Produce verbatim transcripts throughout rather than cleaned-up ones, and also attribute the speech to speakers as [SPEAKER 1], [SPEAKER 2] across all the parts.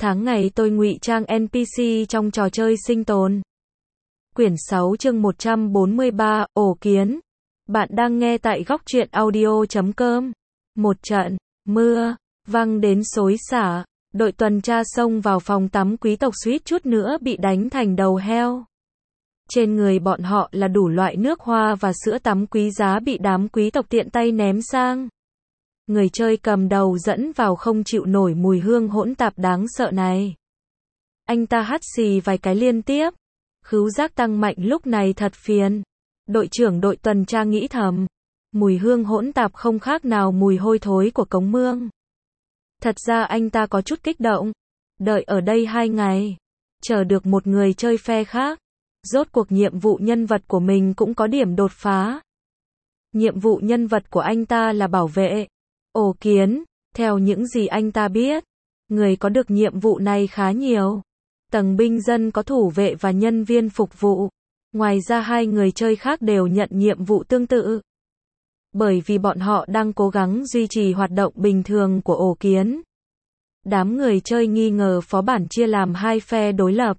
[SPEAKER 1] Tháng ngày tôi ngụy trang en pê xê trong trò chơi sinh tồn. Quyển sáu chương một trăm bốn mươi ba, ổ kiến. Bạn đang nghe tại góc truyện audio chấm com. Một trận mưa văng đến xối xả, đội tuần tra xông vào phòng tắm quý tộc suýt chút nữa bị đánh thành đầu heo. Trên người bọn họ là đủ loại nước hoa và sữa tắm quý giá bị đám quý tộc tiện tay ném sang. Người chơi cầm đầu dẫn vào không chịu nổi mùi hương hỗn tạp đáng sợ này. Anh ta hắt xì vài cái liên tiếp. Khứu giác tăng mạnh lúc này thật phiền. Đội trưởng đội tuần tra nghĩ thầm. Mùi hương hỗn tạp không khác nào mùi hôi thối của cống mương. Thật ra anh ta có chút kích động. Đợi ở đây hai ngày. Chờ được một người chơi phe khác. Rốt cuộc nhiệm vụ nhân vật của mình cũng có điểm đột phá. Nhiệm vụ nhân vật của anh ta là bảo vệ ổ kiến. Theo những gì anh ta biết, người có được nhiệm vụ này khá nhiều. Tầng binh dân có thủ vệ và nhân viên phục vụ. Ngoài ra hai người chơi khác đều nhận nhiệm vụ tương tự. Bởi vì bọn họ đang cố gắng duy trì hoạt động bình thường của ổ kiến. Đám người chơi nghi ngờ phó bản chia làm hai phe đối lập.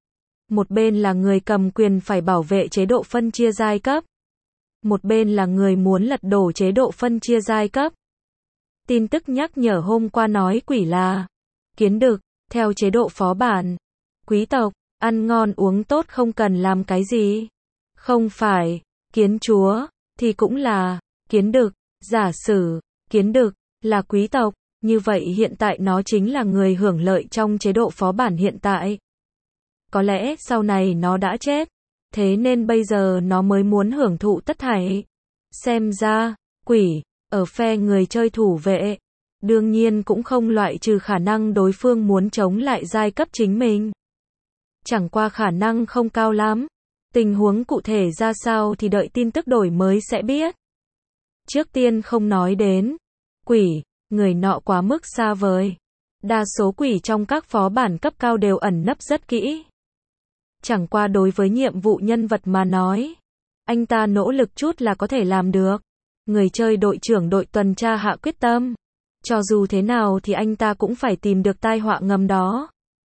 [SPEAKER 1] Một bên là người cầm quyền phải bảo vệ chế độ phân chia giai cấp. Một bên là người muốn lật đổ chế độ phân chia giai cấp. Tin tức nhắc nhở hôm qua nói quỷ là kiến đực, theo chế độ phó bản. Quý tộc, ăn ngon uống tốt không cần làm cái gì. Không phải, kiến chúa, thì cũng là kiến đực. Giả sử, kiến đực là quý tộc, như vậy hiện tại nó chính là người hưởng lợi trong chế độ phó bản hiện tại. Có lẽ sau này nó đã chết, thế nên bây giờ nó mới muốn hưởng thụ tất thảy. Xem ra, quỷ ở phe người chơi thủ vệ, đương nhiên cũng không loại trừ khả năng đối phương muốn chống lại giai cấp chính mình. Chẳng qua khả năng không cao lắm. Tình huống cụ thể ra sao thì đợi tin tức đổi mới sẽ biết. Trước tiên không nói đến quỷ, người nọ quá mức xa vời. Đa số quỷ trong các phó bản cấp cao đều ẩn nấp rất kỹ. Chẳng qua đối với nhiệm vụ nhân vật mà nói, anh ta nỗ lực chút là có thể làm được. Người chơi đội trưởng đội tuần tra hạ quyết tâm. Cho dù thế nào thì anh ta cũng phải tìm được tai họa ngầm đó.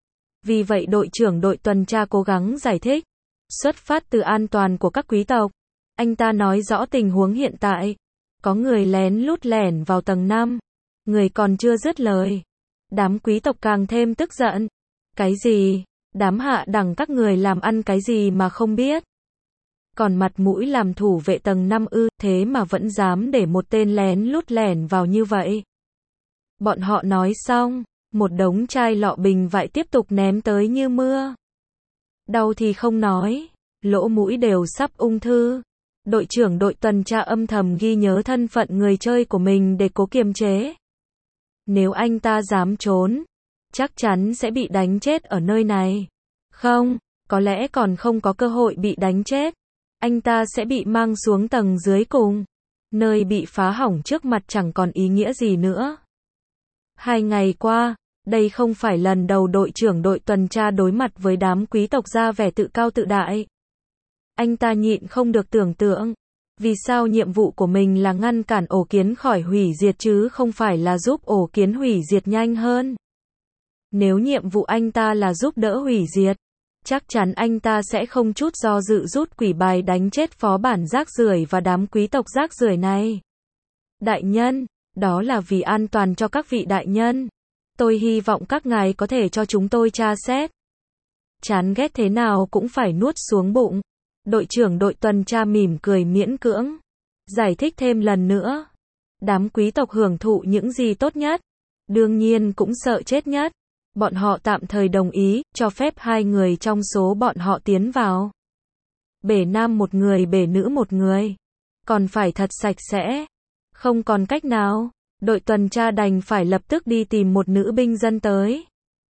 [SPEAKER 1] Vì vậy đội trưởng đội tuần tra cố gắng giải thích. Xuất phát từ an toàn của các quý tộc, anh ta nói rõ tình huống hiện tại. Có người lén lút lẻn vào tầng năm. Người còn chưa dứt lời. Đám quý tộc càng thêm tức giận. Cái gì? Đám hạ đẳng các người làm ăn cái gì mà không biết? Còn mặt mũi làm thủ vệ tầng năm ư, thế mà vẫn dám để một tên lén lút lẻn vào như vậy. Bọn họ nói xong, một đống chai lọ bình vại tiếp tục ném tới như mưa. Đau thì không nói, lỗ mũi đều sắp ung thư. Đội trưởng đội tuần tra âm thầm ghi nhớ thân phận người chơi của mình để cố kiềm chế. Nếu anh ta dám trốn, chắc chắn sẽ bị đánh chết ở nơi này. Không, có lẽ còn không có cơ hội bị đánh chết. Anh ta sẽ bị mang xuống tầng dưới cùng. Nơi bị phá hỏng trước mặt chẳng còn ý nghĩa gì nữa. Hai ngày qua, đây không phải lần đầu đội trưởng đội tuần tra đối mặt với đám quý tộc ra vẻ tự cao tự đại. Anh ta nhịn không được tưởng tượng. Vì sao nhiệm vụ của mình là ngăn cản ổ kiến khỏi hủy diệt chứ không phải là giúp ổ kiến hủy diệt nhanh hơn. Nếu nhiệm vụ anh ta là giúp đỡ hủy diệt, chắc chắn anh ta sẽ không chút do dự rút quỷ bài đánh chết phó bản rác rưởi và đám quý tộc rác rưởi này. Đại nhân, đó là vì an toàn cho các vị đại nhân. Tôi hy vọng các ngài có thể cho chúng tôi tra xét. Chán ghét thế nào cũng phải nuốt xuống bụng. Đội trưởng đội tuần tra mỉm cười miễn cưỡng. Giải thích thêm lần nữa. Đám quý tộc hưởng thụ những gì tốt nhất. Đương nhiên cũng sợ chết nhất. Bọn họ tạm thời đồng ý, cho phép hai người trong số bọn họ tiến vào. Bể nam một người bể nữ một người. Còn phải thật sạch sẽ. Không còn cách nào, đội tuần tra đành phải lập tức đi tìm một nữ binh dân tới.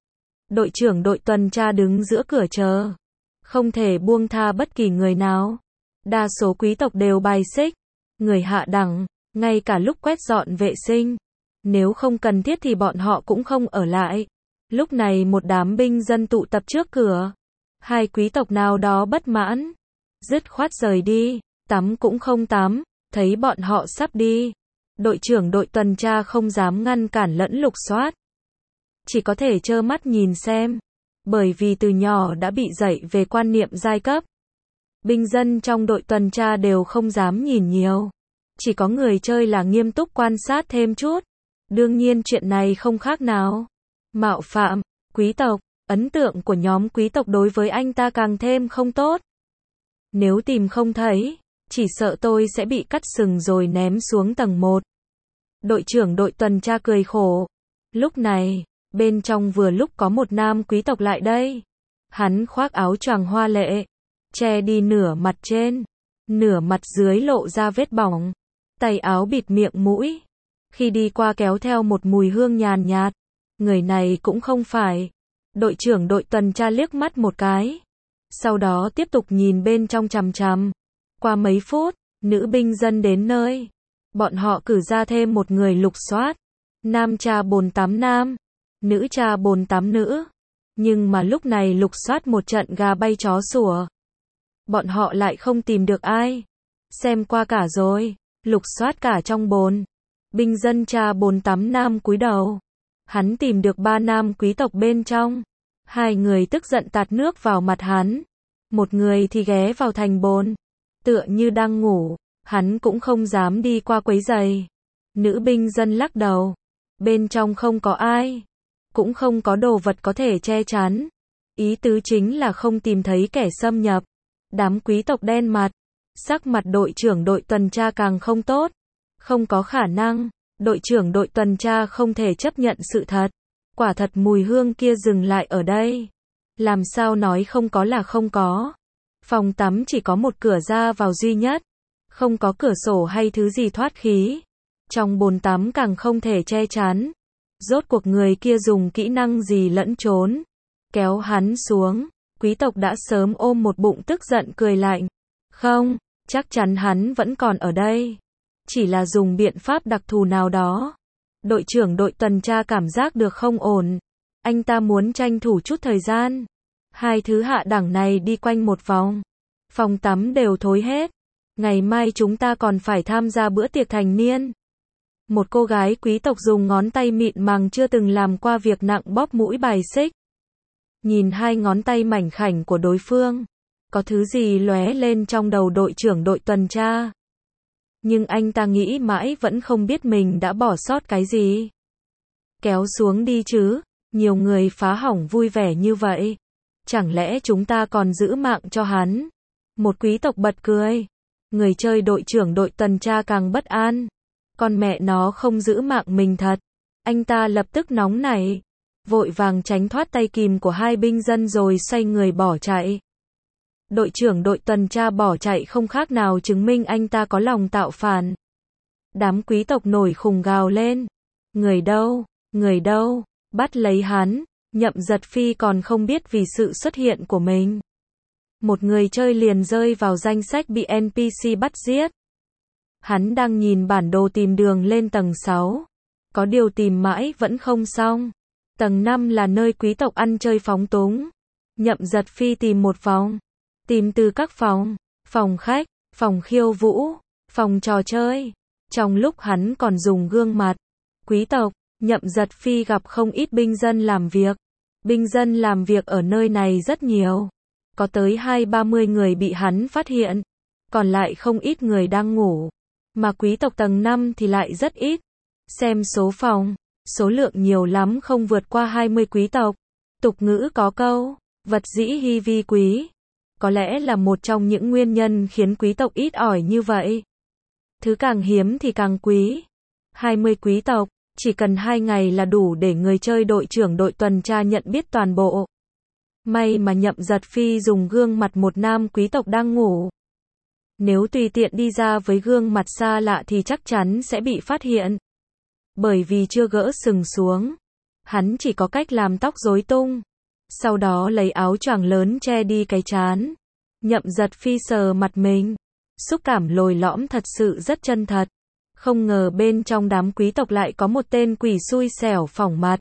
[SPEAKER 1] Đội trưởng đội tuần tra đứng giữa cửa chờ. Không thể buông tha bất kỳ người nào. Đa số quý tộc đều bài xích. Người hạ đẳng, ngay cả lúc quét dọn vệ sinh. Nếu không cần thiết thì bọn họ cũng không ở lại. Lúc này một đám binh dân tụ tập trước cửa. Hai quý tộc nào đó bất mãn. Dứt khoát rời đi. Tắm cũng không tắm. Thấy bọn họ sắp đi. Đội trưởng đội tuần tra không dám ngăn cản lẫn lục soát. chỉ có thể trơ mắt nhìn xem. Bởi vì từ nhỏ đã bị dạy về quan niệm giai cấp. Binh dân trong đội tuần tra đều không dám nhìn nhiều. Chỉ có người chơi là nghiêm túc quan sát thêm chút. Đương nhiên chuyện này không khác nào mạo phạm quý tộc. Ấn tượng của nhóm quý tộc đối với anh ta càng thêm không tốt. Nếu tìm không thấy, chỉ sợ tôi sẽ bị cắt sừng rồi ném xuống tầng một. Đội trưởng đội tuần tra cười khổ. Lúc này, bên trong vừa lúc có một nam quý tộc lại đây. Hắn khoác áo choàng hoa lệ, che đi nửa mặt trên, nửa mặt dưới lộ ra vết bỏng. Tay áo bịt miệng mũi. Khi đi qua kéo theo một mùi hương nhàn nhạt. Người này cũng không phải. Đội trưởng đội tuần tra liếc mắt một cái. Sau đó tiếp tục nhìn bên trong chằm chằm. Qua mấy phút, nữ binh dân đến nơi. Bọn họ cử ra thêm một người lục soát. Nam tra bồn tắm nam, nữ tra bồn tắm nữ. Nhưng mà lúc này lục soát một trận gà bay chó sủa. Bọn họ lại không tìm được ai. Xem qua cả rồi, lục soát cả trong bồn. Binh dân tra bồn tắm nam cúi đầu. Hắn tìm được ba nam quý tộc bên trong. Hai người tức giận tạt nước vào mặt hắn. Một người thì ghé vào thành bồn. Tựa như đang ngủ. Hắn cũng không dám đi qua quấy giày. Nữ binh dân lắc đầu. Bên trong không có ai. Cũng không có đồ vật có thể che chắn. Ý tứ chính là không tìm thấy kẻ xâm nhập. Đám quý tộc đen mặt. Sắc mặt đội trưởng đội tuần tra càng không tốt. Không có khả năng. Đội trưởng đội tuần tra không thể chấp nhận sự thật. Quả thật mùi hương kia dừng lại ở đây. Làm sao nói không có là không có. Phòng tắm chỉ có một cửa ra vào duy nhất. Không có cửa sổ hay thứ gì thoát khí. Trong bồn tắm càng không thể che chắn. Rốt cuộc người kia dùng kỹ năng gì lẫn trốn. Kéo hắn xuống. Quý tộc đã sớm ôm một bụng tức giận cười lạnh. Không, chắc chắn hắn vẫn còn ở đây. Chỉ là dùng biện pháp đặc thù nào đó. Đội trưởng đội tuần tra cảm giác được không ổn. Anh ta muốn tranh thủ chút thời gian. Hai thứ hạ đẳng này đi quanh một vòng. Phòng tắm đều thối hết. Ngày mai chúng ta còn phải tham gia bữa tiệc thành niên. Một cô gái quý tộc dùng ngón tay mịn màng chưa từng làm qua việc nặng bóp mũi bài xích. Nhìn hai ngón tay mảnh khảnh của đối phương. Có thứ gì lóe lên trong đầu đội trưởng đội tuần tra. Nhưng anh ta nghĩ mãi vẫn không biết mình đã bỏ sót cái gì. Kéo xuống đi chứ, nhiều người phá hỏng vui vẻ như vậy. Chẳng lẽ chúng ta còn giữ mạng cho hắn? Một quý tộc bật cười. Người chơi đội trưởng đội tuần tra càng bất an. Con mẹ nó không giữ mạng mình thật. Anh ta lập tức nóng nảy. Vội vàng tránh thoát tay kìm của hai binh dân rồi xoay người bỏ chạy. Đội trưởng đội tuần tra bỏ chạy không khác nào chứng minh anh ta có lòng tạo phản. Đám quý tộc nổi khùng gào lên. Người đâu? Người đâu? Bắt lấy hắn. Nhậm Giật Phi còn không biết vì sự xuất hiện của mình. Một người chơi liền rơi vào danh sách bị en pê xê bắt giết. Hắn đang nhìn bản đồ tìm đường lên tầng sáu. Có điều tìm mãi vẫn không xong. Tầng năm là nơi quý tộc ăn chơi phóng túng. Nhậm Giật Phi tìm một vòng. Tìm từ các phòng. Phòng khách, phòng khiêu vũ, phòng trò chơi. Trong lúc hắn còn dùng gương mặt quý tộc, Nhậm Giật Phi gặp không ít binh dân làm việc. Binh dân làm việc ở nơi này rất nhiều. Có tới hai ba mươi người bị hắn phát hiện. Còn lại không ít người đang ngủ. Mà quý tộc tầng năm thì lại rất ít. Xem số phòng, số lượng nhiều lắm không vượt qua hai mươi quý tộc. Tục ngữ có câu, vật dĩ hy vi quý. Có lẽ là một trong những nguyên nhân khiến quý tộc ít ỏi như vậy. Thứ càng hiếm thì càng quý. hai mươi quý tộc, chỉ cần hai ngày là đủ để người chơi đội trưởng đội tuần tra nhận biết toàn bộ. May mà Nhậm Giật Phi dùng gương mặt một nam quý tộc đang ngủ. Nếu tùy tiện đi ra với gương mặt xa lạ thì chắc chắn sẽ bị phát hiện. Bởi vì chưa gỡ sừng xuống, hắn chỉ có cách làm tóc rối tung. Sau đó lấy áo choàng lớn che đi cái trán. Nhậm Giật Phi sờ mặt mình. Xúc cảm lồi lõm thật sự rất chân thật. Không ngờ bên trong đám quý tộc lại có một tên quỷ xui xẻo phỏng mặt.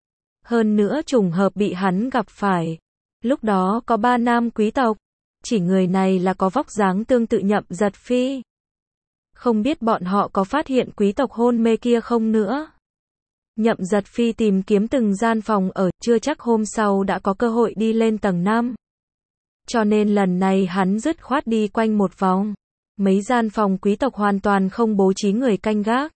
[SPEAKER 1] Hơn nữa trùng hợp bị hắn gặp phải. Lúc đó có ba nam quý tộc. Chỉ người này là có vóc dáng tương tự Nhậm Giật Phi. Không biết bọn họ có phát hiện quý tộc hôn mê kia không nữa. Nhậm Giật Phi tìm kiếm từng gian phòng ở, chưa chắc hôm sau đã có cơ hội đi lên tầng năm. Cho nên lần này hắn dứt khoát đi quanh một vòng. Mấy gian phòng quý tộc hoàn toàn không bố trí người canh gác.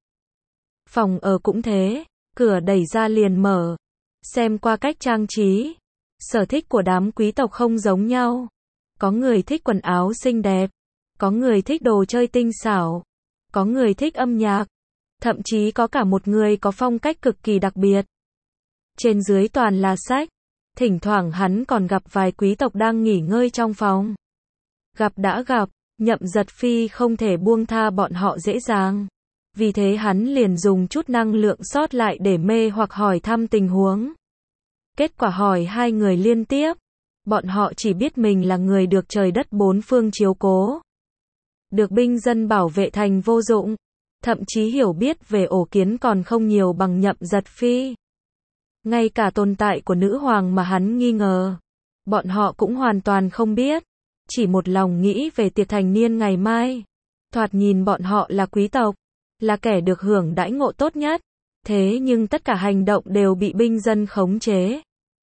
[SPEAKER 1] Phòng ở cũng thế, cửa đẩy ra liền mở. Xem qua cách trang trí, sở thích của đám quý tộc không giống nhau. Có người thích quần áo xinh đẹp, có người thích đồ chơi tinh xảo, có người thích âm nhạc, thậm chí có cả một người có phong cách cực kỳ đặc biệt. Trên dưới toàn là sách, thỉnh thoảng hắn còn gặp vài quý tộc đang nghỉ ngơi trong phòng. Gặp đã gặp, Nhậm Giật Phi không thể buông tha bọn họ dễ dàng. Vì thế hắn liền dùng chút năng lượng sót lại để mê hoặc hỏi thăm tình huống. Kết quả hỏi hai người liên tiếp, bọn họ chỉ biết mình là người được trời đất bốn phương chiếu cố, được binh dân bảo vệ thành vô dụng, thậm chí hiểu biết về ổ kiến còn không nhiều bằng Nhậm Giật Phi. Ngay cả tồn tại của nữ hoàng mà hắn nghi ngờ, bọn họ cũng hoàn toàn không biết, chỉ một lòng nghĩ về tiệc thành niên ngày mai. Thoạt nhìn bọn họ là quý tộc, là kẻ được hưởng đãi ngộ tốt nhất, thế nhưng tất cả hành động đều bị binh dân khống chế.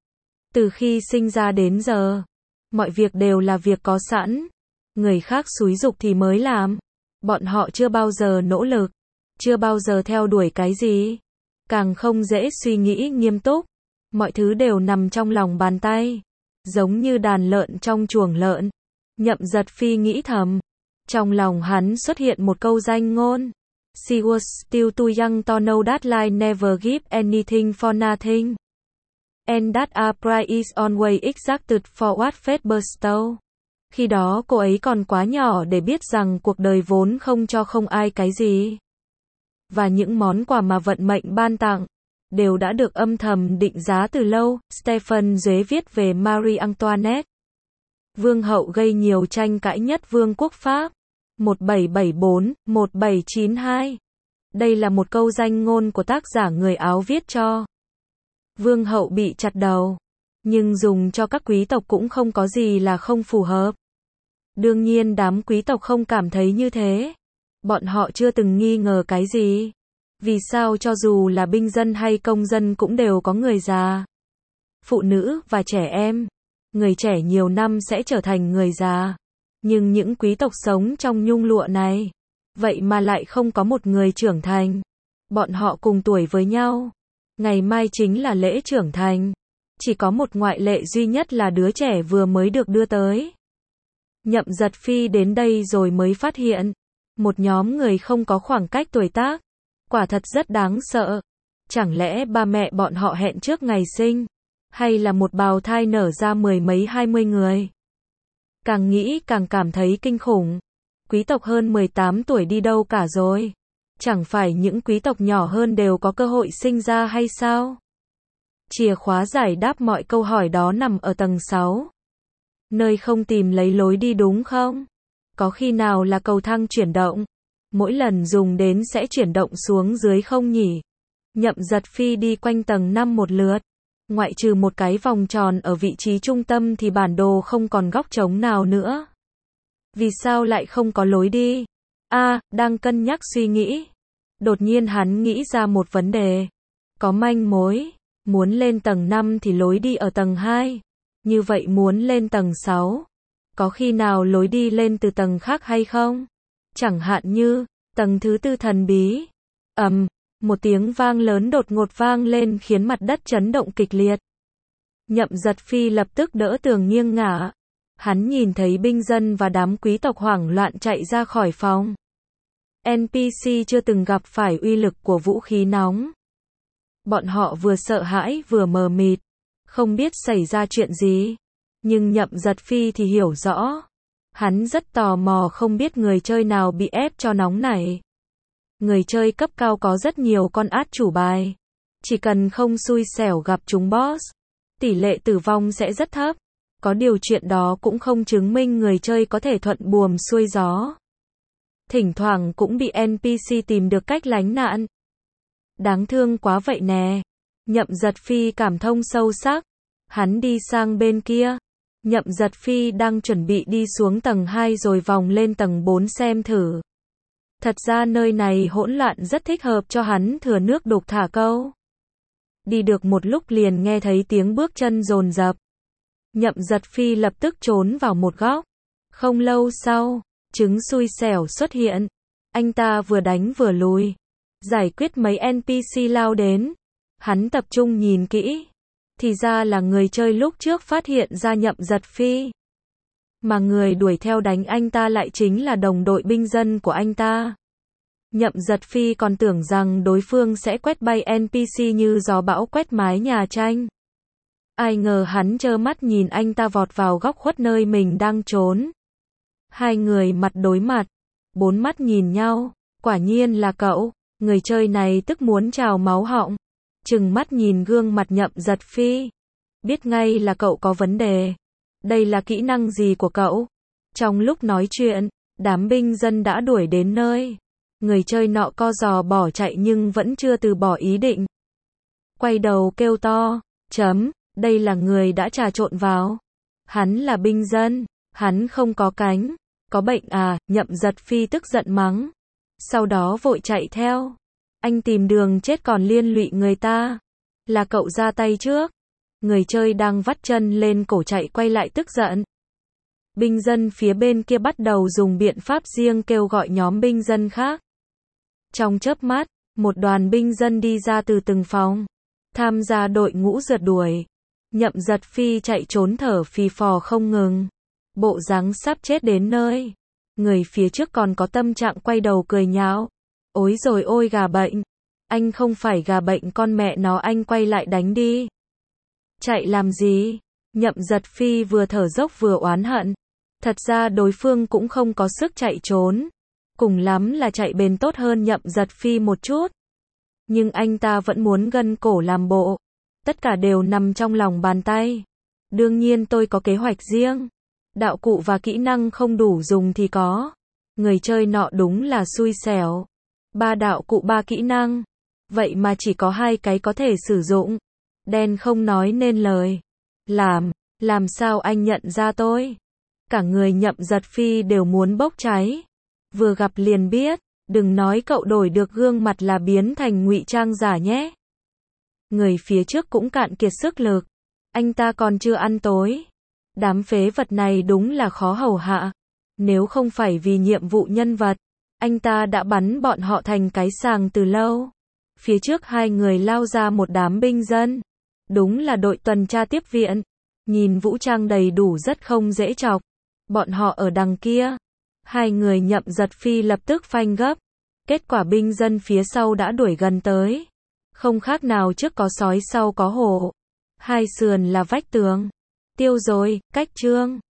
[SPEAKER 1] Từ khi sinh ra đến giờ, mọi việc đều là việc có sẵn, người khác xúi giục thì mới làm. Bọn họ chưa bao giờ nỗ lực, chưa bao giờ theo đuổi cái gì, càng không dễ suy nghĩ nghiêm túc, mọi thứ đều nằm trong lòng bàn tay, giống như đàn lợn trong chuồng lợn. Nhậm Giật Phi nghĩ thầm, trong lòng hắn xuất hiện một câu danh ngôn. She was still too young to know that life never give anything for nothing. And that a price is always exacted for what fate bestows. Khi đó cô ấy còn quá nhỏ để biết rằng cuộc đời vốn không cho không ai cái gì. Và những món quà mà vận mệnh ban tặng, đều đã được âm thầm định giá từ lâu. Stephen Duy viết về Marie Antoinette, vương hậu gây nhiều tranh cãi nhất Vương quốc Pháp. một bảy bảy bốn, một bảy chín hai. Đây là một câu danh ngôn của tác giả người Áo viết cho vương hậu bị chặt đầu, nhưng dùng cho các quý tộc cũng không có gì là không phù hợp. Đương nhiên đám quý tộc không cảm thấy như thế. Bọn họ chưa từng nghi ngờ cái gì. Vì sao cho dù là binh dân hay công dân cũng đều có người già, phụ nữ và trẻ em. Người trẻ nhiều năm sẽ trở thành người già. Nhưng những quý tộc sống trong nhung lụa này, vậy mà lại không có một người trưởng thành. Bọn họ cùng tuổi với nhau. Ngày mai chính là lễ trưởng thành. Chỉ có một ngoại lệ duy nhất là đứa trẻ vừa mới được đưa tới. Nhậm Giật Phi đến đây rồi mới phát hiện, một nhóm người không có khoảng cách tuổi tác. Quả thật rất đáng sợ. Chẳng lẽ ba mẹ bọn họ hẹn trước ngày sinh, hay là một bào thai nở ra mười mấy hai mươi người? Càng nghĩ càng cảm thấy kinh khủng. Quý tộc hơn mười tám tuổi đi đâu cả rồi? Chẳng phải những quý tộc nhỏ hơn đều có cơ hội sinh ra hay sao? Chìa khóa giải đáp mọi câu hỏi đó nằm ở tầng sáu. Nơi không tìm lấy lối đi đúng không? Có khi nào là cầu thang chuyển động? Mỗi lần dùng đến sẽ chuyển động xuống dưới không nhỉ? Nhậm Giật Phi đi quanh tầng năm một lượt. Ngoại trừ một cái vòng tròn ở vị trí trung tâm thì bản đồ không còn góc trống nào nữa. Vì sao lại không có lối đi? A, à, đang cân nhắc suy nghĩ. Đột nhiên hắn nghĩ ra một vấn đề. Có manh mối. Muốn lên tầng năm thì lối đi ở tầng hai. Như vậy muốn lên tầng sáu, có khi nào lối đi lên từ tầng khác hay không? Chẳng hạn như, tầng thứ tư thần bí. Ầm, một tiếng vang lớn đột ngột vang lên khiến mặt đất chấn động kịch liệt. Nhậm Giật Phi lập tức đỡ tường nghiêng ngả. Hắn nhìn thấy binh dân và đám quý tộc hoảng loạn chạy ra khỏi phòng. en pê xê chưa từng gặp phải uy lực của vũ khí nóng. Bọn họ vừa sợ hãi vừa mờ mịt, không biết xảy ra chuyện gì. Nhưng Nhậm Giật Phi thì hiểu rõ. Hắn rất tò mò không biết người chơi nào bị ép cho nóng này. Người chơi cấp cao có rất nhiều con át chủ bài. Chỉ cần không xui xẻo gặp chúng boss, tỷ lệ tử vong sẽ rất thấp. Có điều chuyện đó cũng không chứng minh người chơi có thể thuận buồm xuôi gió. Thỉnh thoảng cũng bị en pê xê tìm được cách lánh nạn. Đáng thương quá vậy nè. Nhậm Giật Phi cảm thông sâu sắc. Hắn đi sang bên kia. Nhậm Giật Phi đang chuẩn bị đi xuống tầng hai rồi vòng lên tầng bốn xem thử. Thật ra nơi này hỗn loạn rất thích hợp cho hắn thừa nước đục thả câu. Đi được một lúc liền nghe thấy tiếng bước chân dồn dập. Nhậm Giật Phi lập tức trốn vào một góc. Không lâu sau, trứng xui xẻo xuất hiện. Anh ta vừa đánh vừa lùi. Giải quyết mấy en pê xê lao đến. Hắn tập trung nhìn kỹ. Thì ra là người chơi lúc trước phát hiện ra Nhậm Giật Phi. Mà người đuổi theo đánh anh ta lại chính là đồng đội binh dân của anh ta. Nhậm Giật Phi còn tưởng rằng đối phương sẽ quét bay en pê xê như gió bão quét mái nhà tranh. Ai ngờ hắn trơ mắt nhìn anh ta vọt vào góc khuất nơi mình đang trốn. Hai người mặt đối mặt, bốn mắt nhìn nhau, quả nhiên là cậu. Người chơi này tức muốn trào máu họng, trừng mắt nhìn gương mặt Nhậm Giật Phi. Biết ngay là cậu có vấn đề. Đây là kỹ năng gì của cậu? Trong lúc nói chuyện, đám binh dân đã đuổi đến nơi. Người chơi nọ co giò bỏ chạy nhưng vẫn chưa từ bỏ ý định. Quay đầu kêu to, chấm, đây là người đã trà trộn vào. Hắn là binh dân, hắn không có cánh, có bệnh à, Nhậm Giật Phi tức giận mắng. Sau đó vội chạy theo. Anh tìm đường chết còn liên lụy người ta. Là cậu ra tay trước. Người chơi đang vắt chân lên cổ chạy quay lại tức giận. Binh dân phía bên kia bắt đầu dùng biện pháp riêng kêu gọi nhóm binh dân khác. Trong chớp mắt, một đoàn binh dân đi ra từ từng phòng, tham gia đội ngũ rượt đuổi. Nhậm Giật Phi chạy trốn thở phì phò không ngừng. Bộ dáng sắp chết đến nơi. Người phía trước còn có tâm trạng quay đầu cười nhạo. Ối rồi ôi gà bệnh. Anh không phải gà bệnh con mẹ nó, anh quay lại đánh đi. Chạy làm gì? Nhậm Giật Phi vừa thở dốc vừa oán hận. Thật ra đối phương cũng không có sức chạy trốn. Cùng lắm là chạy bền tốt hơn Nhậm Giật Phi một chút. Nhưng anh ta vẫn muốn gân cổ làm bộ. Tất cả đều nằm trong lòng bàn tay. Đương nhiên tôi có kế hoạch riêng. Đạo cụ và kỹ năng không đủ dùng thì có. Người chơi nọ đúng là xui xẻo. Ba đạo cụ ba kỹ năng. Vậy mà chỉ có hai cái có thể sử dụng. Đen không nói nên lời. Làm, làm sao anh nhận ra tôi? Cả người Nhậm Giật Phi đều muốn bốc cháy. Vừa gặp liền biết, đừng nói cậu đổi được gương mặt là biến thành ngụy trang giả nhé. Người phía trước cũng cạn kiệt sức lực. Anh ta còn chưa ăn tối. Đám phế vật này đúng là khó hầu hạ. Nếu không phải vì nhiệm vụ nhân vật, anh ta đã bắn bọn họ thành cái sàng từ lâu. Phía trước hai người lao ra một đám binh dân. Đúng là đội tuần tra tiếp viện. Nhìn vũ trang đầy đủ rất không dễ chọc. Bọn họ ở đằng kia. Hai người Nhậm Giật Phi lập tức phanh gấp. Kết quả binh dân phía sau đã đuổi gần tới. Không khác nào trước có sói sau có hổ. Hai sườn là vách tường. Tiêu rồi, cách chương.